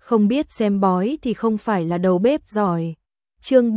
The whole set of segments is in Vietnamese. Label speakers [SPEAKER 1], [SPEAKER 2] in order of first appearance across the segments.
[SPEAKER 1] không biết xem bói thì không phải là đầu bếp giỏi. Chương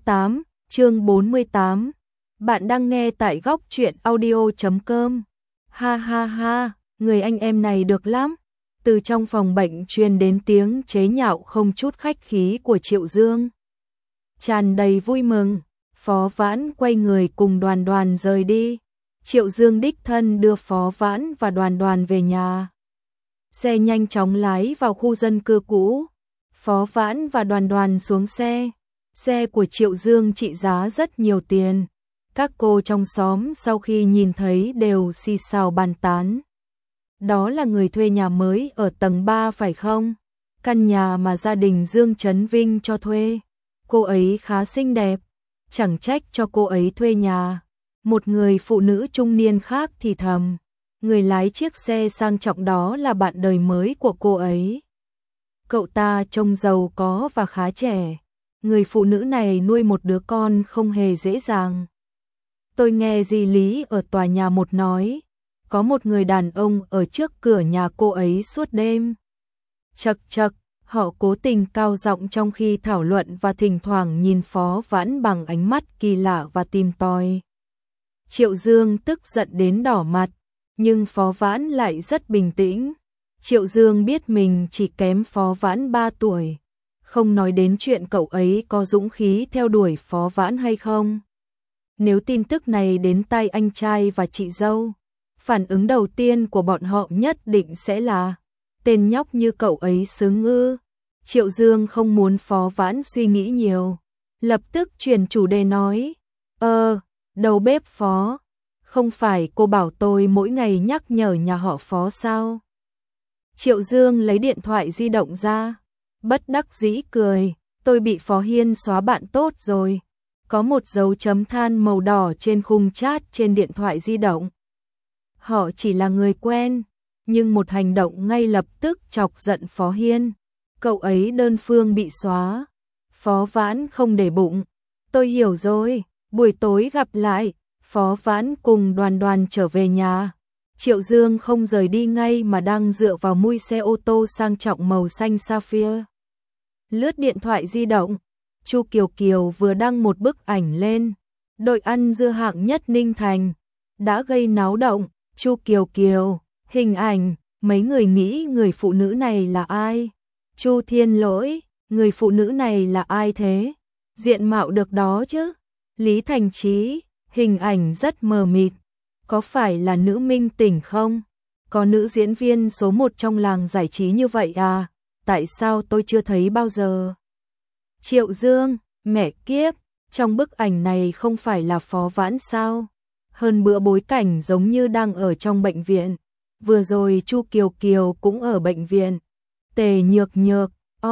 [SPEAKER 1] 48. Bạn đang nghe tại góc truyện audio.com. Ha ha ha, người anh em này được lắm. Từ trong phòng bệnh truyền đến tiếng chế nhạo không chút khách khí của Triệu Dương. Tràn đầy vui mừng, Phó Vãn quay người cùng Đoàn Đoàn rời đi. Triệu Dương đích thân đưa Phó Vãn và Đoàn Đoàn về nhà. Xe nhanh chóng lái vào khu dân cư cũ. Phó Vãn và Đoàn Đoàn xuống xe. Xe của Triệu Dương trị giá rất nhiều tiền. Các cô trong xóm sau khi nhìn thấy đều xì xào bàn tán. Đó là người thuê nhà mới ở tầng 3 phải không? Căn nhà mà gia đình Dương Trấn Vinh cho thuê. Cô ấy khá xinh đẹp, chẳng trách cho cô ấy thuê nhà. Một người phụ nữ trung niên khác thì thầm. Người lái chiếc xe sang trọng đó là bạn đời mới của cô ấy. Cậu ta trông giàu có và khá trẻ. Người phụ nữ này nuôi một đứa con không hề dễ dàng. Tôi nghe dì Lý ở tòa nhà 1 nói, có một người đàn ông ở trước cửa nhà cô ấy suốt đêm. Chậc chậc, họ cố tình cao giọng trong khi thảo luận và thỉnh thoảng nhìn Phó Vãn bằng ánh mắt kỳ lạ và tìm tòi. Triệu Dương tức giận đến đỏ mặt, nhưng Phó Vãn lại rất bình tĩnh. Triệu Dương biết mình chỉ kém Phó Vãn 3 tuổi, không nói đến chuyện cậu ấy có dũng khí theo đuổi Phó Vãn hay không. Nếu tin tức này đến tai anh trai và chị dâu, phản ứng đầu tiên của bọn họ nhất định sẽ là tên nhóc như cậu ấy xứng ư. Triệu Dương không muốn Phó Vãn suy nghĩ nhiều, lập tức chuyển chủ đề nói, đầu bếp Phó, không phải cô bảo tôi mỗi ngày nhắc nhở nhà họ Phó sao? Triệu Dương lấy điện thoại di động ra, bất đắc dĩ cười, tôi bị Phó Hiên xóa bạn tốt rồi. Có một dấu chấm than màu đỏ trên khung chat trên điện thoại di động. Họ chỉ là người quen, nhưng một hành động ngay lập tức chọc giận Phó Hiên. Cậu ấy đơn phương bị xóa. Phó Vãn không để bụng. Tôi hiểu rồi, buổi tối gặp lại. Phó Vãn cùng Đoàn Đoàn trở về nhà. Triệu Dương không rời đi ngay mà đang dựa vào mui xe ô tô sang trọng màu xanh sapphire. Lướt điện thoại di động. Chu Kiều Kiều vừa đăng một bức ảnh lên. Đội ăn dưa hạng nhất Ninh Thành đã gây náo động. Chu Kiều Kiều, hình ảnh, mấy người nghĩ người phụ nữ này là ai? Chu Thiên Lỗi, người phụ nữ này là ai thế? Diện mạo được đó chứ? Lý Thành Chí, hình ảnh rất mờ mịt. Có phải là nữ minh tỉnh không? Có nữ diễn viên số 1 trong làng giải trí như vậy à? Tại sao tôi chưa thấy bao giờ? Triệu Dương, mẹ kiếp, trong bức ảnh này không phải là Phó Vãn sao? Hơn bữa bối cảnh giống như đang ở trong bệnh viện. Vừa rồi Chu Kiều Kiều cũng ở bệnh viện. Tề Nhược Nhược,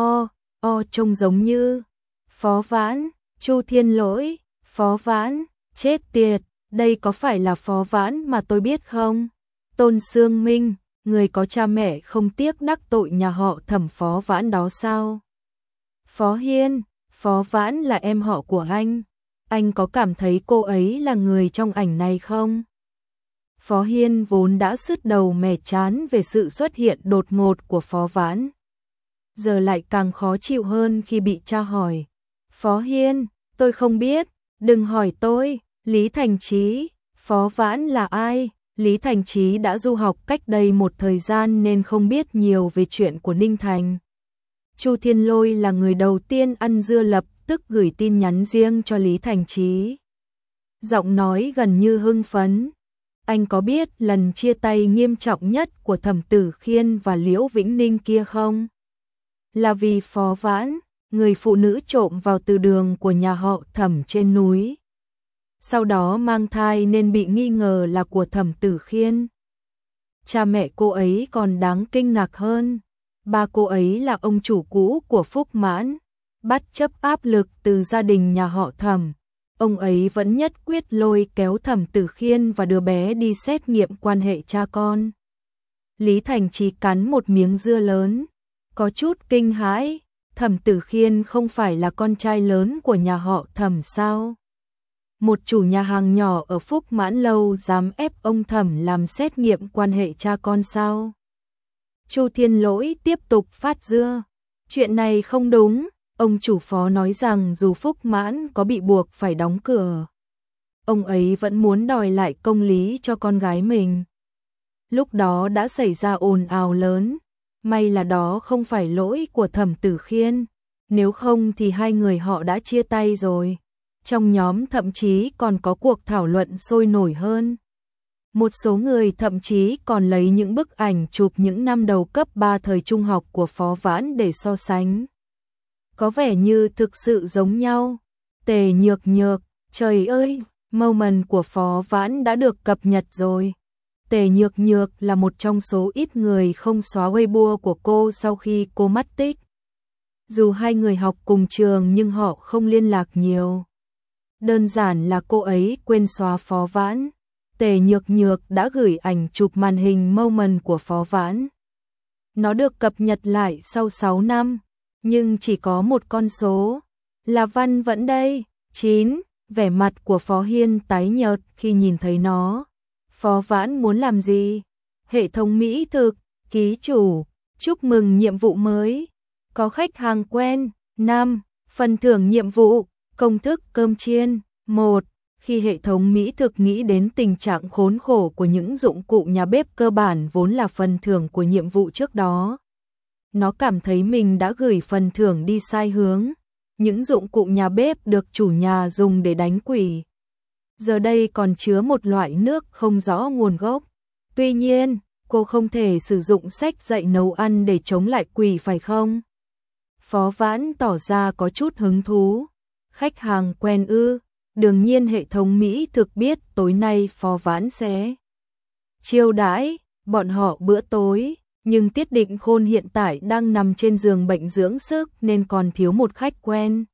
[SPEAKER 1] trông giống như Phó Vãn. Chu Thiên Lỗi, Phó Vãn, chết tiệt, đây có phải là Phó Vãn mà tôi biết không? Tôn Sương Minh, người có cha mẹ không tiếc đắc tội nhà họ Thẩm Phó Vãn đó sao? Phó Hiên, Phó Vãn là em họ của anh có cảm thấy cô ấy là người trong ảnh này không? Phó Hiên vốn đã sứt đầu mẻ chán về sự xuất hiện đột ngột của Phó Vãn. Giờ lại càng khó chịu hơn khi bị tra hỏi. Phó Hiên, tôi không biết, đừng hỏi tôi. Lý Thành Chí, Phó Vãn là ai? Lý Thành Chí đã du học cách đây một thời gian nên không biết nhiều về chuyện của Ninh Thành. Chu Thiên Lôi là người đầu tiên ăn dưa lập tức gửi tin nhắn riêng cho Lý Thành Chí. Giọng nói gần như hưng phấn. Anh có biết lần chia tay nghiêm trọng nhất của Thẩm Tử Khiên và Liễu Vĩnh Ninh kia không? Là vì Phó Vãn, người phụ nữ trộm vào từ đường của nhà họ Thẩm trên núi. Sau đó mang thai nên bị nghi ngờ là của Thẩm Tử Khiên. Cha mẹ cô ấy còn đáng kinh ngạc hơn. Ba cô ấy là ông chủ cũ của Phúc Mãn. Bất chấp áp lực từ gia đình nhà họ Thẩm, ông ấy vẫn nhất quyết lôi kéo Thẩm Tử Khiên và đứa bé đi xét nghiệm quan hệ cha con. Lý Thành Chí cắn một miếng dưa lớn, có chút kinh hãi. Thẩm Tử Khiên không phải là con trai lớn của nhà họ Thẩm sao? Một chủ nhà hàng nhỏ ở Phúc Mãn Lâu dám ép ông Thẩm làm xét nghiệm quan hệ cha con sao? Chu Thiên Lỗi tiếp tục phát dưa. Chuyện này không đúng, ông chủ Phó nói rằng dù Phúc Mãn có bị buộc phải đóng cửa, ông ấy vẫn muốn đòi lại công lý cho con gái mình. Lúc đó đã xảy ra ồn ào lớn, may là đó không phải lỗi của Thẩm Tử Khiên, nếu không thì hai người họ đã chia tay rồi. Trong nhóm thậm chí còn có cuộc thảo luận sôi nổi hơn. Một số người thậm chí còn lấy những bức ảnh chụp những năm đầu cấp 3 thời trung học của Phó Vãn để so sánh. Có vẻ như thực sự giống nhau. Tề Nhược Nhược, trời ơi, moment của Phó Vãn đã được cập nhật rồi. Tề Nhược Nhược là một trong số ít người không xóa Weibo của cô sau khi cô mất tích. Dù hai người học cùng trường nhưng họ không liên lạc nhiều. Đơn giản là cô ấy quên xóa Phó Vãn. Tề Nhược Nhược đã gửi ảnh chụp màn hình moment của Phó Vãn. Nó được cập nhật lại sau 6 năm, nhưng chỉ có một con số. Là Văn vẫn đây, 9, vẻ mặt của Phó Hiên tái nhợt khi nhìn thấy nó. Phó Vãn muốn làm gì? Hệ thống mỹ thực, ký chủ, chúc mừng nhiệm vụ mới. Có khách hàng quen, 5, phần thưởng nhiệm vụ, công thức cơm chiên, 1. Khi hệ thống mỹ thực nghĩ đến tình trạng khốn khổ của những dụng cụ nhà bếp cơ bản vốn là phần thưởng của nhiệm vụ trước đó, nó cảm thấy mình đã gửi phần thưởng đi sai hướng. Những dụng cụ nhà bếp được chủ nhà dùng để đánh quỷ, giờ đây còn chứa một loại nước không rõ nguồn gốc. Tuy nhiên, cô không thể sử dụng sách dạy nấu ăn để chống lại quỷ phải không? Phó Vãn tỏ ra có chút hứng thú. Khách hàng quen ư? Đương nhiên hệ thống mỹ thực biết tối nay Phó Vãn sẽ chiêu đãi bọn họ bữa tối, nhưng Tiết Định Khôn hiện tại đang nằm trên giường bệnh dưỡng sức nên còn thiếu một khách quen.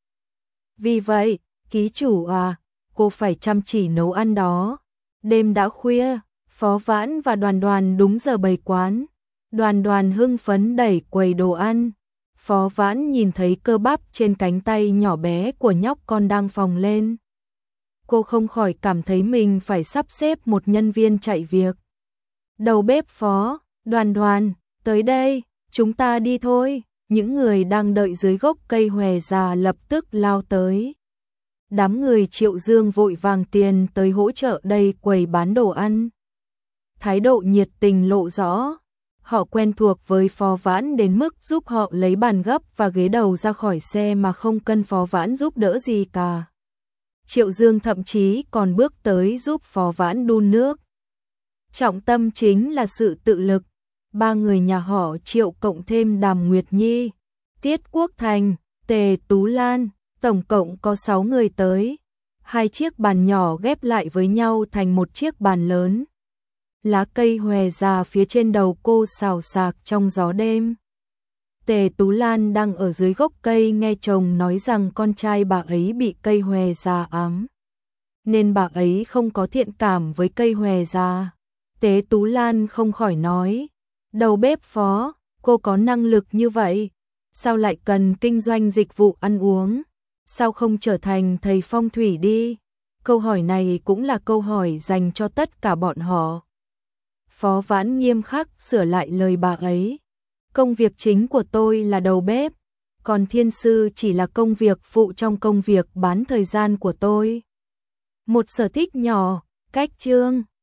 [SPEAKER 1] Vì vậy, ký chủ à, cô phải chăm chỉ nấu ăn đó. Đêm đã khuya, Phó Vãn và Đoàn Đoàn đúng giờ bày quán. Đoàn Đoàn hưng phấn đẩy quầy đồ ăn. Phó Vãn nhìn thấy cơ bắp trên cánh tay nhỏ bé của nhóc con đang phồng lên. Cô không khỏi cảm thấy mình phải sắp xếp một nhân viên chạy việc. Đầu bếp Phó, Đoàn Đoàn, tới đây, chúng ta đi thôi. Những người đang đợi dưới gốc cây hòe già lập tức lao tới. Đám người Triệu Dương vội vàng tiền tới hỗ trợ đây quầy bán đồ ăn. Thái độ nhiệt tình lộ rõ. Họ quen thuộc với Phó Vãn đến mức giúp họ lấy bàn gấp và ghế đầu ra khỏi xe mà không cần Phó Vãn giúp đỡ gì cả. Triệu Dương thậm chí còn bước tới giúp Phó Vãn đun nước. Trọng tâm chính là sự tự lực. Ba người nhà họ Triệu cộng thêm Đàm Nguyệt Nhi, Tiết Quốc Thành, Tề Tú Lan, tổng cộng có 6 người tới. 2 chiếc bàn nhỏ ghép lại với nhau thành một chiếc bàn lớn. Lá cây hòe già phía trên đầu cô xào xạc trong gió đêm. Tề Tú Lan đang ở dưới gốc cây nghe chồng nói rằng con trai bà ấy bị cây hòe già ám, nên bà ấy không có thiện cảm với cây hòe già. Tề Tú Lan không khỏi nói, đầu bếp Phó, cô có năng lực như vậy, sao lại cần kinh doanh dịch vụ ăn uống? Sao không trở thành thầy phong thủy đi? Câu hỏi này cũng là câu hỏi dành cho tất cả bọn họ. Phó Vãn nghiêm khắc sửa lại lời bà ấy. Công việc chính của tôi là đầu bếp, còn thiên sư chỉ là công việc phụ trong công việc bán thời gian của tôi. Một sở thích nhỏ, cách chương.